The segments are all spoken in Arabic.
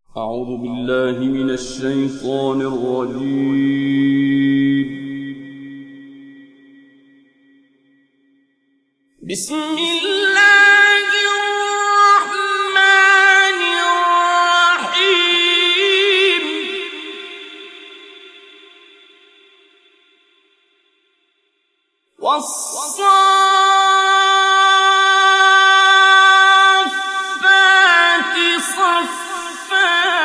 أعوذ بالله من الشيطان الرجيم. بسم الله الرحمن الرحيم. والصافات صفا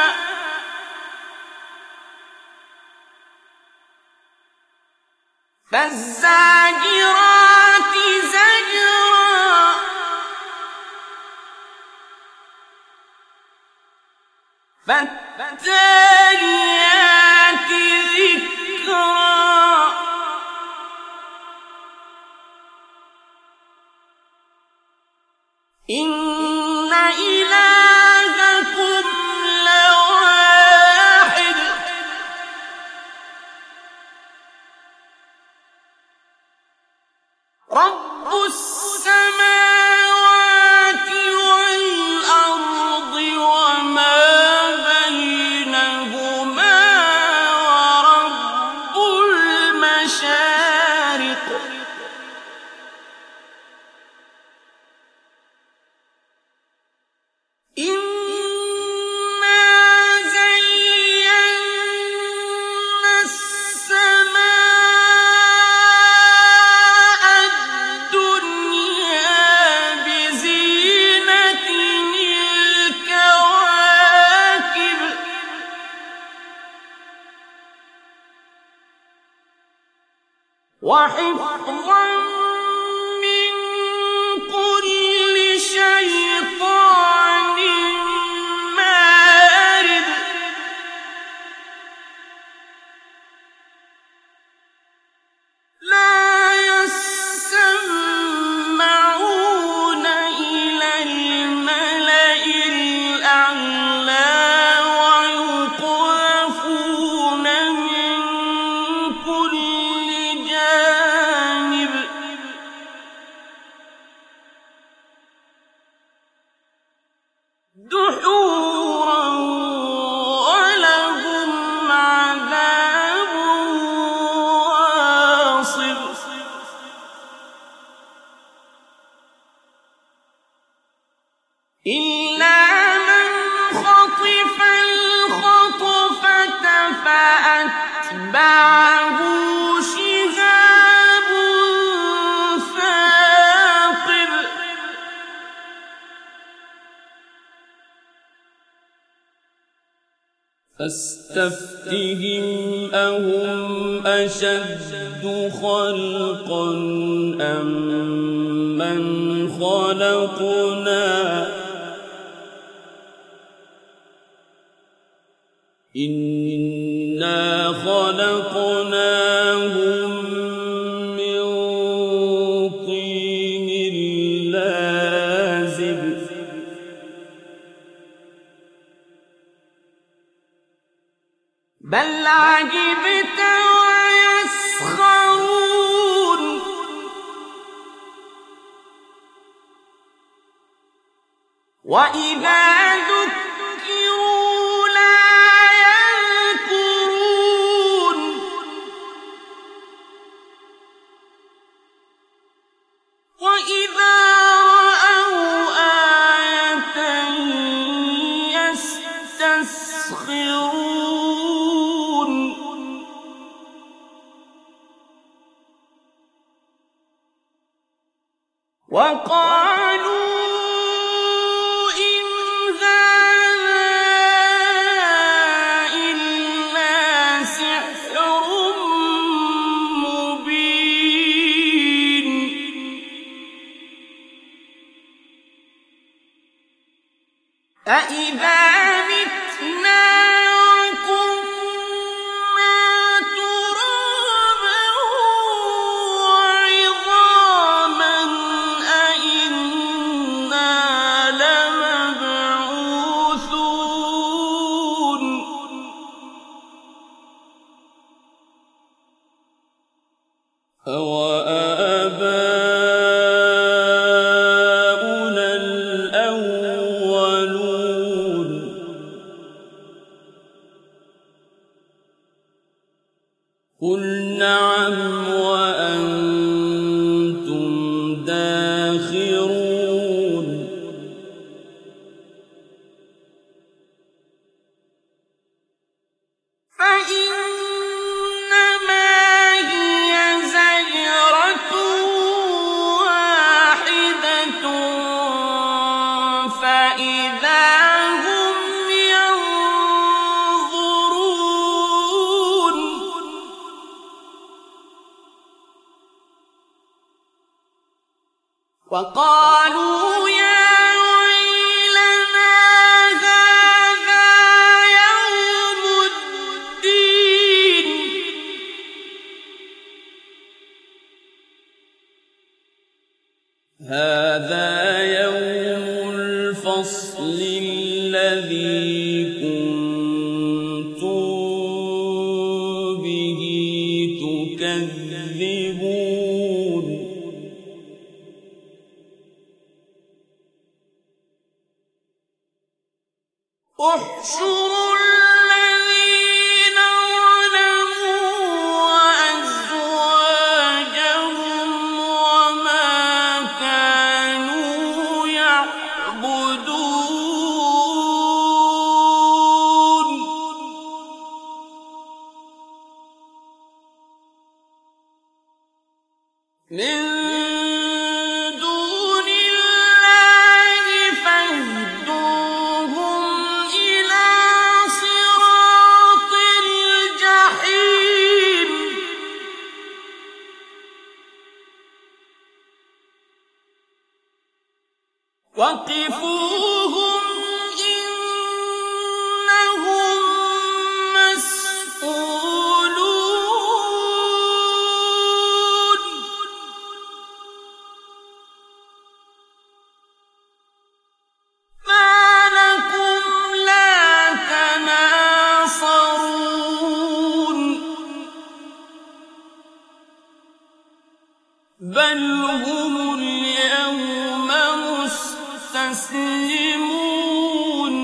فالزاجرات زجرا فالتاليات ذكرا إن إلهكم لواحد رب السماوات والأرض وما بينهما ورب المشارق إنا زينا السماء الدنيا بزينة الكواكب وحفظا من كل شيطان مارد لا يسمعون إلى الملأ الأعلى ويقذفون من كل جانب دحورا ولهم عذاب واصب إلا من خطف الخطفة فأتبعه شهاب ثاقب فاستفتهم أهم أشد خلقا أم من خلقنا إنا خلقناهم من طين لازب بل عجبت ويسخرون وإذا ذكروا لا يذكرون وإذا رأوا آية يستسخرون وقالوا إن هذا إلا سحر مبين أإذا متنا وكنا ترابا وعظاما أإنا لمبعوثون أوآباؤنا الأولون قُلْ نَعَمْ وَأَنْتُمْ دَاخِرُونَ فإنما هي زجرة واحدة فإذا هم ينظرون وقالوا يا ويلنا هذا يوم الدين هذا يوم الفصل الذي كنتم به تكذبون احشروا الذين ظلموا وأزواجهم وما كانوا يعبدون من دون الله فاهدوهم إلى صراط الجحيم وقفوهم إنهم مسئولون ما لكم لا تناصرون بل هم اليوم مستسلمون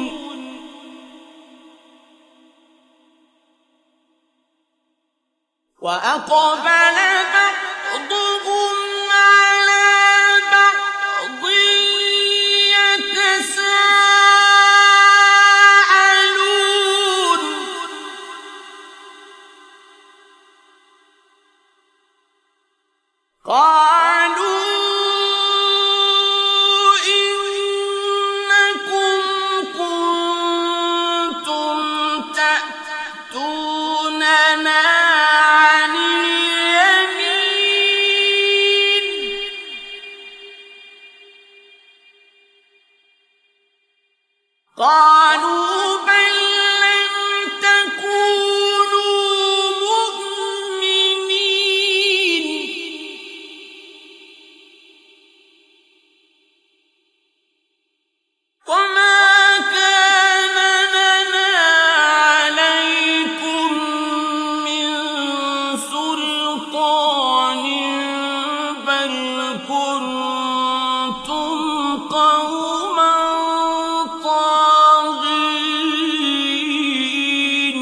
وأقبل بعضهم على بعض يتساءلون قالوا إنكم كنتم تأتوننا عن اليمين قالوا بل لم تكونوا مؤمنين وما كان لنا عليكم من سلطان بل كنتم قوما طاغين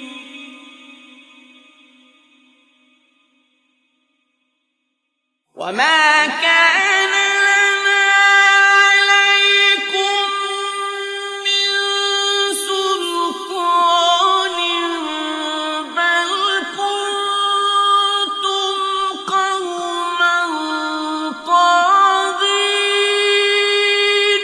وما كان لنا عليكم من سلطان بل كنتم قوما طاغين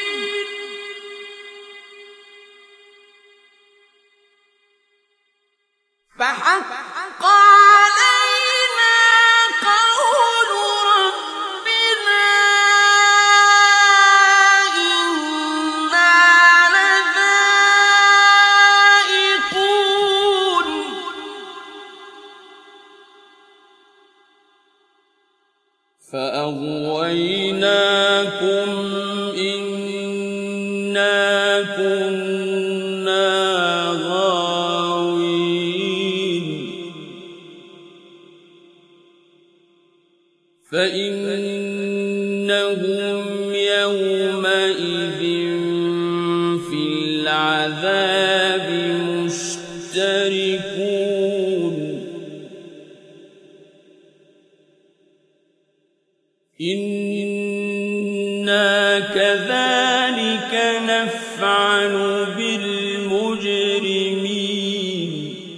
فحق علينا قول ربنا إنا لذائقون فأغويناكم إنا كنا غاوين فإنهم يومئذ في العذاب مشتركون نفعل بالمجرمين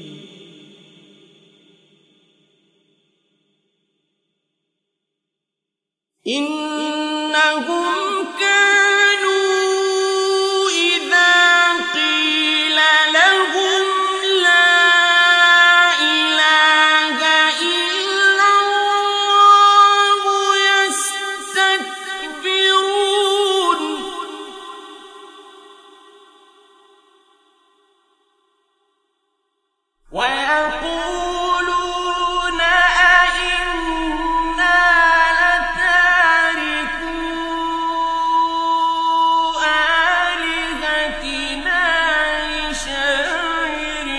إنهم كانوا إذا قيل لهم لا إله إلا الله يستكبرون ويقولون أئنا لتاركو آلهتنا لشاعر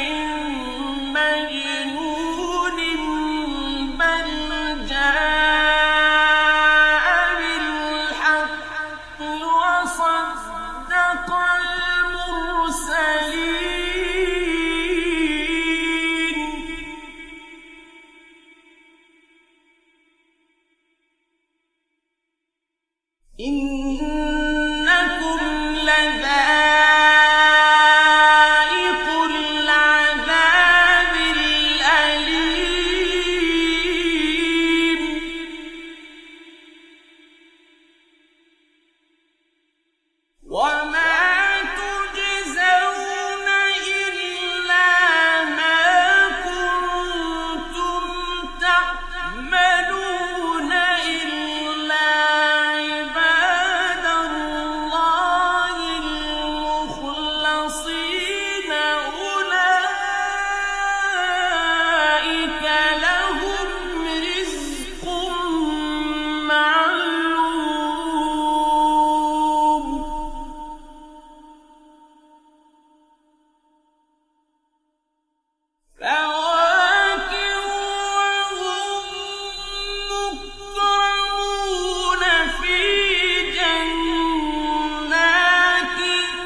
مجنون بل جاء بالحق وصدق المرسلين إنكم لذائق العذاب الأليم وما تجزون إلا ما كنتم تعملون إلا عباد الله المخلصين أولئك لهم رزق معلوم فواكه وهم مكرمون في جنات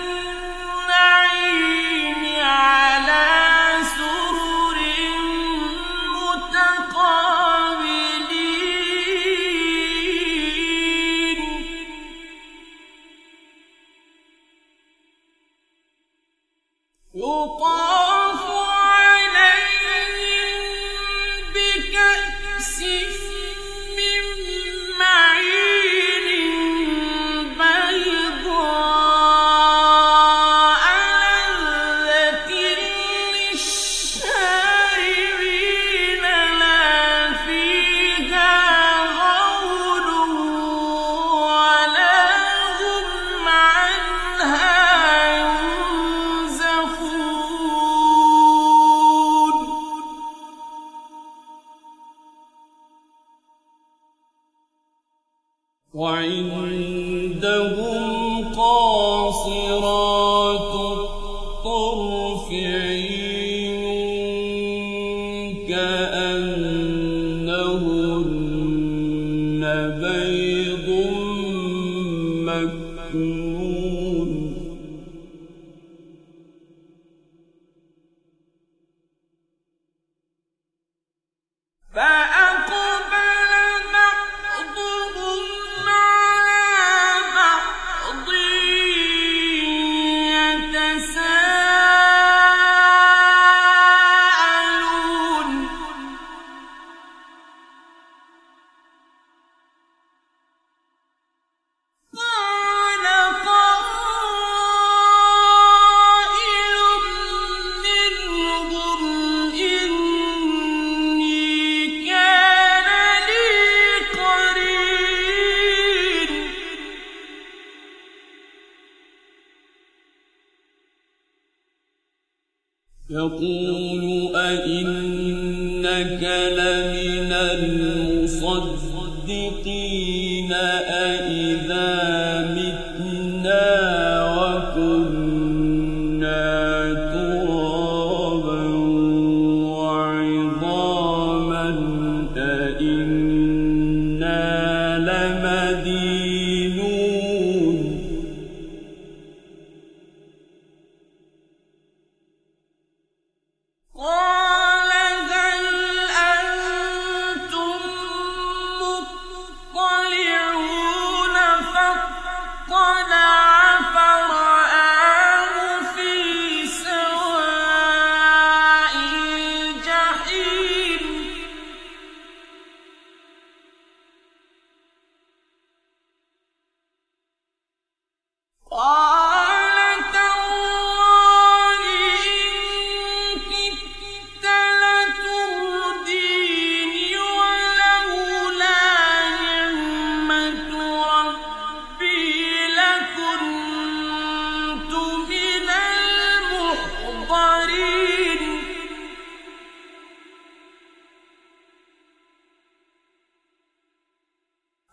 النعيم على سرر متقابلين يطاف عليهم بكأس من معين بيضاء لذة للشاربين لا فيها غول ولا هم عنها ينزفون وعندهم قاصرات الطرف عين كأنهن بيض مكنون فأقبل بعضهم على بعض يتساءلون قال قائل منهم إني كان لي قرين يقول أئنك لمن المصدقين أئذا متنا وكنا ترابا وعظاما أئنا لمدينون قال هل أنتم مطلعون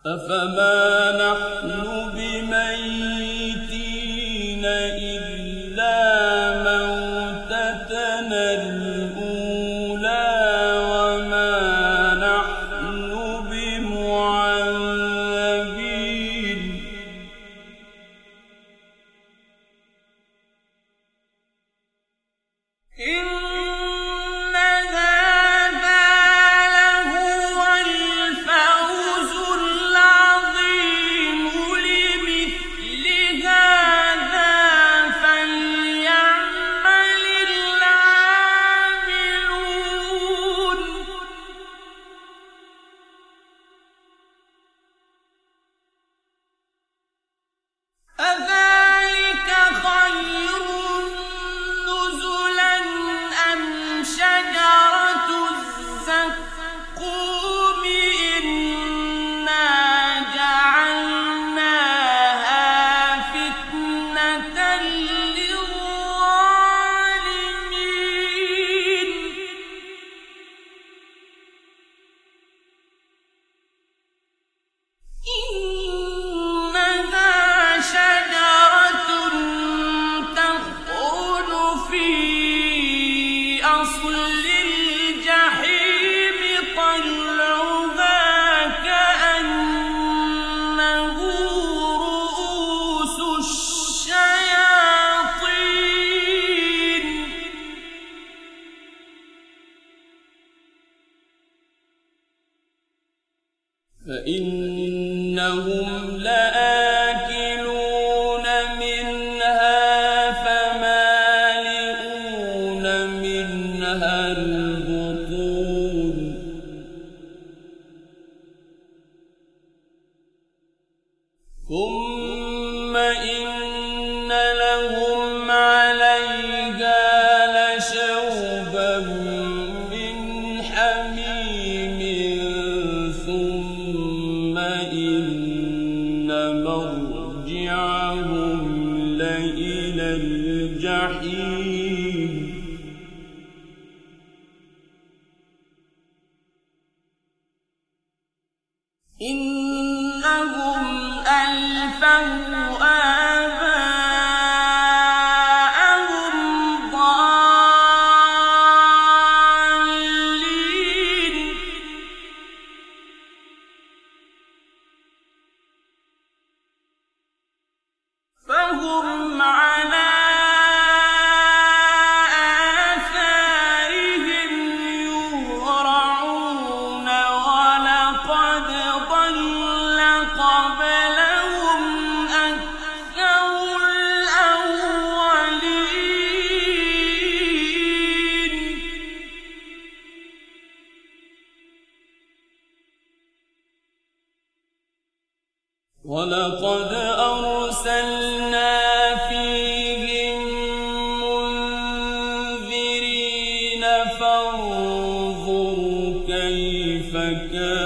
أفما نحن بميتين إلا موتتنا الأولى وما نحن بمعذبين إن هذا لهو الفوز العظيم لمثل هذا فليعمل العاملون أذلك خير نزلا أم شجرة الزقوم إنا جعلناها فتنة للظالمين إنها شجرة تخرج في أصل الجحيم طلعها كأنه رؤوس الشياطين فإنهم لآكلون منها فمالئون منها البطون ثم إن لهم عليها لشوبا من حميم ثم إن مرجعهم لإلى الجحيم إنهم ألفوا آباءهم ضالين فهم على آثارهم يهرعون ولقد ضل قبلهم أكثر الأولين ولقد أرسلنا فيهم منذرين فانظر كيف كان